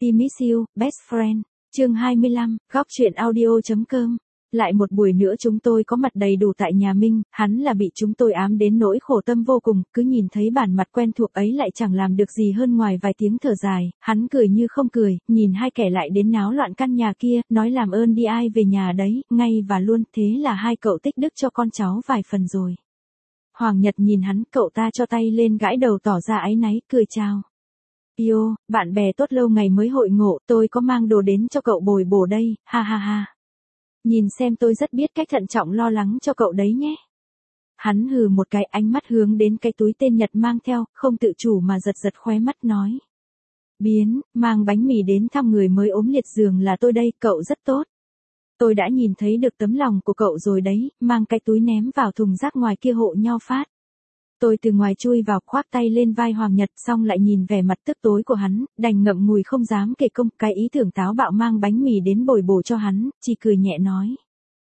I miss you, best friend. Chương 25, góc truyện audio.com. Lại một buổi nữa chúng tôi có mặt đầy đủ tại nhà Minh, hắn là bị chúng tôi ám đến nỗi khổ tâm vô cùng, cứ nhìn thấy bản mặt quen thuộc ấy lại chẳng làm được gì hơn ngoài vài tiếng thở dài, hắn cười như không cười, nhìn hai kẻ lại đến náo loạn căn nhà kia, nói làm ơn đi ai về nhà đấy, ngay và luôn, thế là hai cậu tích đức cho con cháu vài phần rồi. Hoàng Nhật nhìn hắn, cậu ta cho tay lên gãi đầu tỏ ra áy náy, cười chào. Yêu, bạn bè tốt lâu ngày mới hội ngộ, tôi có mang đồ đến cho cậu bồi bổ đây, ha ha ha. Nhìn xem tôi rất biết cách thận trọng lo lắng cho cậu đấy nhé. Hắn hừ một cái, ánh mắt hướng đến cái túi tên Nhật mang theo, không tự chủ mà giật giật khóe mắt nói. Biến, mang bánh mì đến thăm người mới ốm liệt giường là tôi đây, cậu rất tốt. Tôi đã nhìn thấy được tấm lòng của cậu rồi đấy, mang cái túi ném vào thùng rác ngoài kia hộ nhau phát. Tôi từ ngoài chui vào khoác tay lên vai Hoàng Nhật xong lại nhìn vẻ mặt tức tối của hắn, đành ngậm ngùi không dám kể công, cái ý tưởng táo bạo mang bánh mì đến bồi bổ cho hắn, chỉ cười nhẹ nói.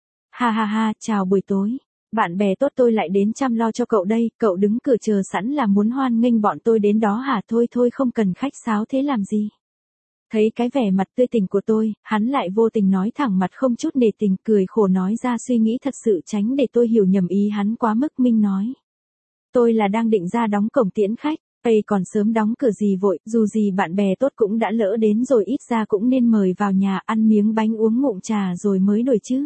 Ha ha ha, chào buổi tối. Bạn bè tốt tôi lại đến chăm lo cho cậu đây, cậu đứng cửa chờ sẵn là muốn hoan nghênh bọn tôi đến đó hả? Thôi thôi không cần khách sáo thế làm gì. Thấy cái vẻ mặt tươi tỉnh của tôi, hắn lại vô tình nói thẳng mặt không chút nể tình, cười khổ nói ra suy nghĩ thật sự tránh để tôi hiểu nhầm ý hắn quá mức. Minh nói. Tôi là đang định ra đóng cổng tiễn khách, Ây còn sớm đóng cửa gì vội, dù gì bạn bè tốt cũng đã lỡ đến rồi, ít ra cũng nên mời vào nhà ăn miếng bánh uống ngụm trà rồi mới đổi chứ.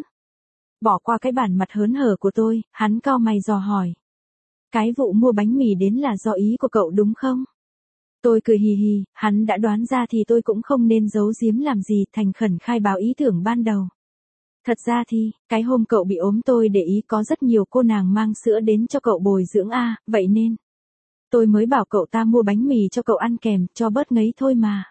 Bỏ qua cái bản mặt hớn hở của tôi, hắn cau mày dò hỏi. Cái vụ mua bánh mì đến là do ý của cậu đúng không? Tôi cười hì hì, hắn đã đoán ra thì tôi cũng không nên giấu giếm làm gì, thành khẩn khai báo ý tưởng ban đầu. Thật ra thì, cái hôm cậu bị ốm tôi để ý có rất nhiều cô nàng mang sữa đến cho cậu bồi dưỡng vậy nên. Tôi mới bảo cậu ta mua bánh mì cho cậu ăn kèm, cho bớt ngấy thôi mà.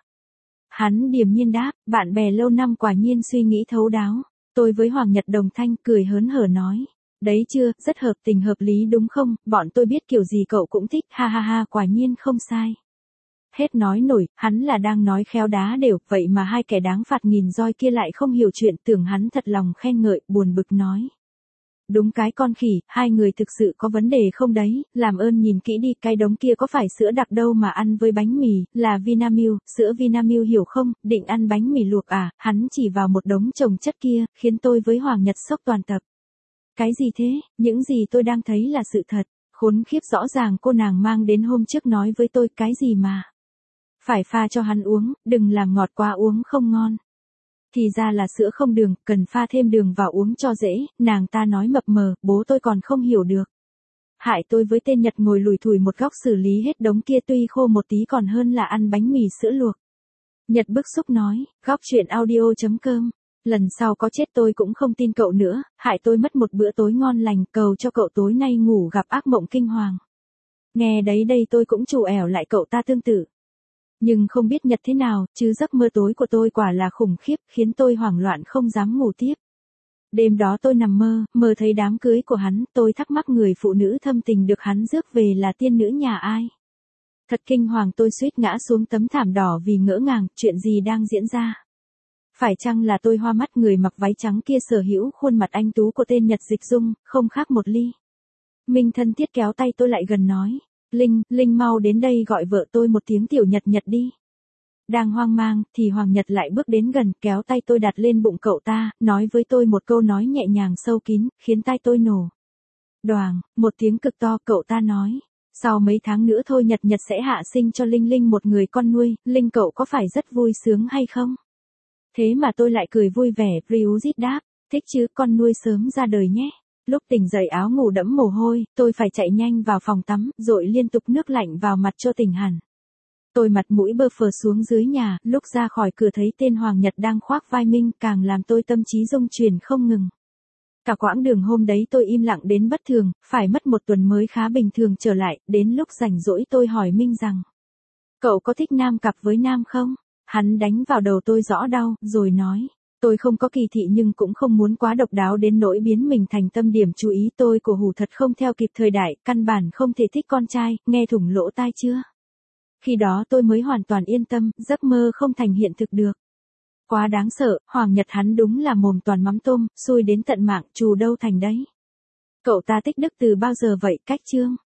Hắn điềm nhiên đáp, bạn bè lâu năm quả nhiên suy nghĩ thấu đáo. Tôi với Hoàng Nhật đồng thanh cười hớn hở nói. Đấy chưa, rất hợp tình hợp lý đúng không, bọn tôi biết kiểu gì cậu cũng thích, ha ha ha, quả nhiên không sai. Hết nói nổi, hắn là đang nói khéo đá đều, vậy mà hai kẻ đáng phạt nghìn roi kia lại không hiểu chuyện, tưởng hắn thật lòng khen ngợi, buồn bực nói. Đúng cái con khỉ, hai người thực sự có vấn đề không đấy, làm ơn nhìn kỹ đi, cái đống kia có phải sữa đặc đâu mà ăn với bánh mì, là Vinamilk, sữa Vinamilk hiểu không, định ăn bánh mì luộc à, hắn chỉ vào một đống chồng chất kia, khiến tôi với Hoàng Nhật sốc toàn tập. Cái gì thế, những gì tôi đang thấy là sự thật, khốn khiếp rõ ràng cô nàng mang đến hôm trước nói với tôi cái gì mà. Phải pha cho hắn uống, đừng làm ngọt quá uống không ngon. Thì ra là sữa không đường, cần pha thêm đường vào uống cho dễ, nàng ta nói mập mờ, bố tôi còn không hiểu được. Hại tôi với tên Nhật ngồi lủi thủi một góc xử lý hết đống kia tuy khô một tí còn hơn là ăn bánh mì sữa luộc. Nhật bức xúc nói, góc truyện audio.com. Lần sau có chết tôi cũng không tin cậu nữa, hại tôi mất một bữa tối ngon lành, cầu cho cậu tối nay ngủ gặp ác mộng kinh hoàng. Nghe đấy đây tôi cũng trù ẻo lại cậu ta tương tự. Nhưng không biết Nhật thế nào, chứ giấc mơ tối của tôi quả là khủng khiếp, khiến tôi hoảng loạn không dám ngủ tiếp. Đêm đó tôi nằm mơ thấy đám cưới của hắn, tôi thắc mắc người phụ nữ thâm tình được hắn rước về là tiên nữ nhà ai. Thật kinh hoàng, tôi suýt ngã xuống tấm thảm đỏ vì ngỡ ngàng, chuyện gì đang diễn ra. Phải chăng là tôi hoa mắt, người mặc váy trắng kia sở hữu khuôn mặt anh tú của tên Nhật Dịch Dung, không khác một ly. Minh thân thiết kéo tay tôi lại gần nói. Linh mau đến đây gọi vợ tôi một tiếng tiểu Nhật Nhật đi. Đang hoang mang, thì Hoàng Nhật lại bước đến gần, kéo tay tôi đặt lên bụng cậu ta, nói với tôi một câu nói nhẹ nhàng sâu kín, khiến tai tôi nổ. Đoàng, một tiếng cực to, cậu ta nói. Sau mấy tháng nữa thôi Nhật Nhật sẽ hạ sinh cho Linh một người con nuôi, Linh cậu có phải rất vui sướng hay không? Thế mà tôi lại cười vui vẻ, Ryujit đáp, thích chứ, con nuôi sớm ra đời nhé. Lúc tỉnh dậy áo ngủ đẫm mồ hôi, tôi phải chạy nhanh vào phòng tắm, dội liên tục nước lạnh vào mặt cho tỉnh hẳn. Tôi mặt mũi bơ phờ xuống dưới nhà, lúc ra khỏi cửa thấy tên Hoàng Nhật đang khoác vai Minh, càng làm tôi tâm trí rung chuyển không ngừng. Cả quãng đường hôm đấy tôi im lặng đến bất thường, phải mất một tuần mới khá bình thường trở lại, đến lúc rảnh rỗi tôi hỏi Minh rằng. Cậu có thích nam cặp với nam không? Hắn đánh vào đầu tôi rõ đau, rồi nói. Tôi không có kỳ thị nhưng cũng không muốn quá độc đáo đến nỗi biến mình thành tâm điểm chú ý, tôi cổ hủ thật không theo kịp thời đại, căn bản không thể thích con trai, nghe thủng lỗ tai chưa? Khi đó tôi mới hoàn toàn yên tâm, giấc mơ không thành hiện thực được. Quá đáng sợ, Hoàng Nhật hắn đúng là mồm toàn mắm tôm, xui đến tận mạng, trù đâu thành đấy. Cậu ta tích đức từ bao giờ vậy, cách chương?